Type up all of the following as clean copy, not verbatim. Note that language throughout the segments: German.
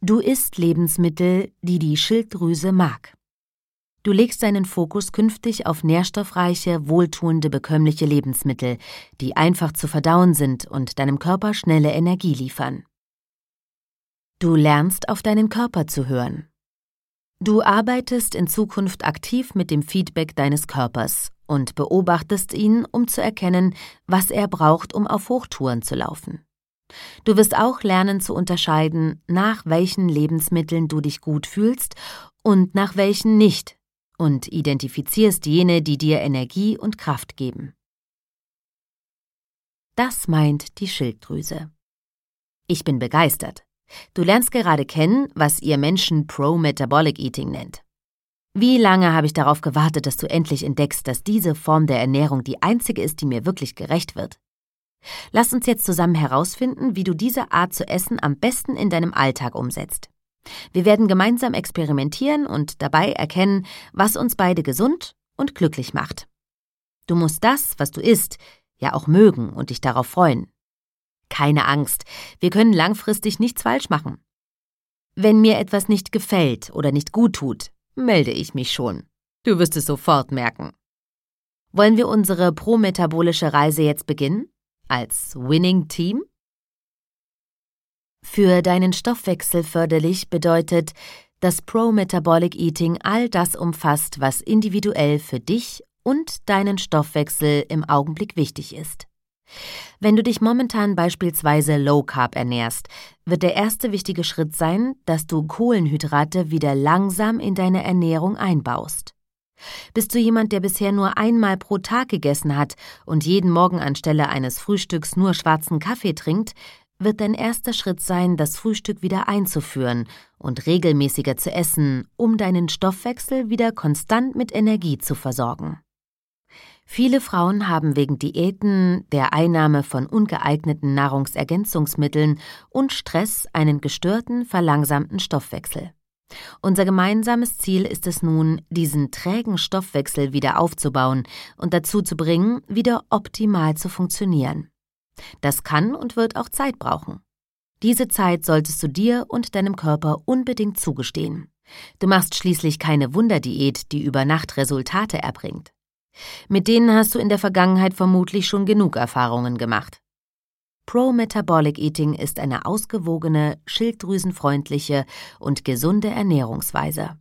Du isst Lebensmittel, die die Schilddrüse mag. Du legst deinen Fokus künftig auf nährstoffreiche, wohltuende, bekömmliche Lebensmittel, die einfach zu verdauen sind und deinem Körper schnelle Energie liefern. Du lernst, auf deinen Körper zu hören. Du arbeitest in Zukunft aktiv mit dem Feedback deines Körpers und beobachtest ihn, um zu erkennen, was er braucht, um auf Hochtouren zu laufen. Du wirst auch lernen zu unterscheiden, nach welchen Lebensmitteln du dich gut fühlst und nach welchen nicht, und identifizierst jene, die dir Energie und Kraft geben. Das meint die Schilddrüse. Ich bin begeistert. Du lernst gerade kennen, was ihr Menschen Pro-Metabolic Eating nennt. Wie lange habe ich darauf gewartet, dass du endlich entdeckst, dass diese Form der Ernährung die einzige ist, die mir wirklich gerecht wird? Lass uns jetzt zusammen herausfinden, wie du diese Art zu essen am besten in deinem Alltag umsetzt. Wir werden gemeinsam experimentieren und dabei erkennen, was uns beide gesund und glücklich macht. Du musst das, was du isst, ja auch mögen und dich darauf freuen. Keine Angst, wir können langfristig nichts falsch machen. Wenn mir etwas nicht gefällt oder nicht gut tut, melde ich mich schon. Du wirst es sofort merken. Wollen wir unsere prometabolische Reise jetzt beginnen? Als Winning Team? Für deinen Stoffwechsel förderlich bedeutet, dass Pro-Metabolic Eating all das umfasst, was individuell für dich und deinen Stoffwechsel im Augenblick wichtig ist. Wenn du dich momentan beispielsweise Low Carb ernährst, wird der erste wichtige Schritt sein, dass du Kohlenhydrate wieder langsam in deine Ernährung einbaust. Bist du jemand, der bisher nur einmal pro Tag gegessen hat und jeden Morgen anstelle eines Frühstücks nur schwarzen Kaffee trinkt, wird dein erster Schritt sein, das Frühstück wieder einzuführen und regelmäßiger zu essen, um deinen Stoffwechsel wieder konstant mit Energie zu versorgen. Viele Frauen haben wegen Diäten, der Einnahme von ungeeigneten Nahrungsergänzungsmitteln und Stress einen gestörten, verlangsamten Stoffwechsel. Unser gemeinsames Ziel ist es nun, diesen trägen Stoffwechsel wieder aufzubauen und dazu zu bringen, wieder optimal zu funktionieren. Das kann und wird auch Zeit brauchen. Diese Zeit solltest du dir und deinem Körper unbedingt zugestehen. Du machst schließlich keine Wunderdiät, die über Nacht Resultate erbringt. Mit denen hast du in der Vergangenheit vermutlich schon genug Erfahrungen gemacht. Pro-Metabolic Eating ist eine ausgewogene, schilddrüsenfreundliche und gesunde Ernährungsweise.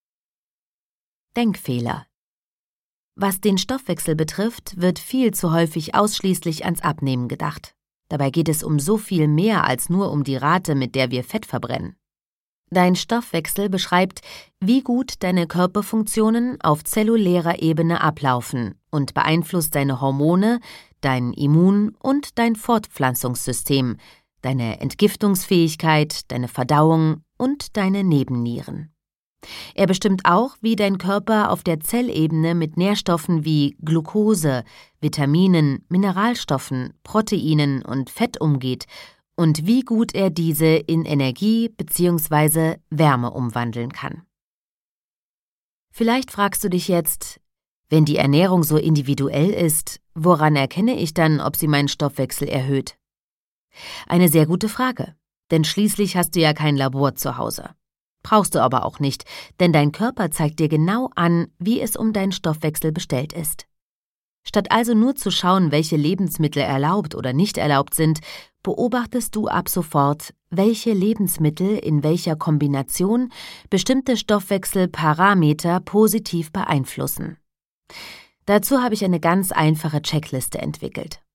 Denkfehler. Was den Stoffwechsel betrifft, wird viel zu häufig ausschließlich ans Abnehmen gedacht. Dabei geht es um so viel mehr als nur um die Rate, mit der wir Fett verbrennen. Dein Stoffwechsel beschreibt, wie gut deine Körperfunktionen auf zellulärer Ebene ablaufen und beeinflusst deine Hormone, dein Immun- und dein Fortpflanzungssystem, deine Entgiftungsfähigkeit, deine Verdauung und deine Nebennieren. Er bestimmt auch, wie dein Körper auf der Zellebene mit Nährstoffen wie Glucose, Vitaminen, Mineralstoffen, Proteinen und Fett umgeht und wie gut er diese in Energie bzw. Wärme umwandeln kann. Vielleicht fragst du dich jetzt, wenn die Ernährung so individuell ist, woran erkenne ich dann, ob sie meinen Stoffwechsel erhöht? Eine sehr gute Frage, denn schließlich hast du ja kein Labor zu Hause. Brauchst du aber auch nicht, denn dein Körper zeigt dir genau an, wie es um deinen Stoffwechsel bestellt ist. Statt also nur zu schauen, welche Lebensmittel erlaubt oder nicht erlaubt sind, beobachtest du ab sofort, welche Lebensmittel in welcher Kombination bestimmte Stoffwechselparameter positiv beeinflussen. Dazu habe ich eine ganz einfache Checkliste entwickelt.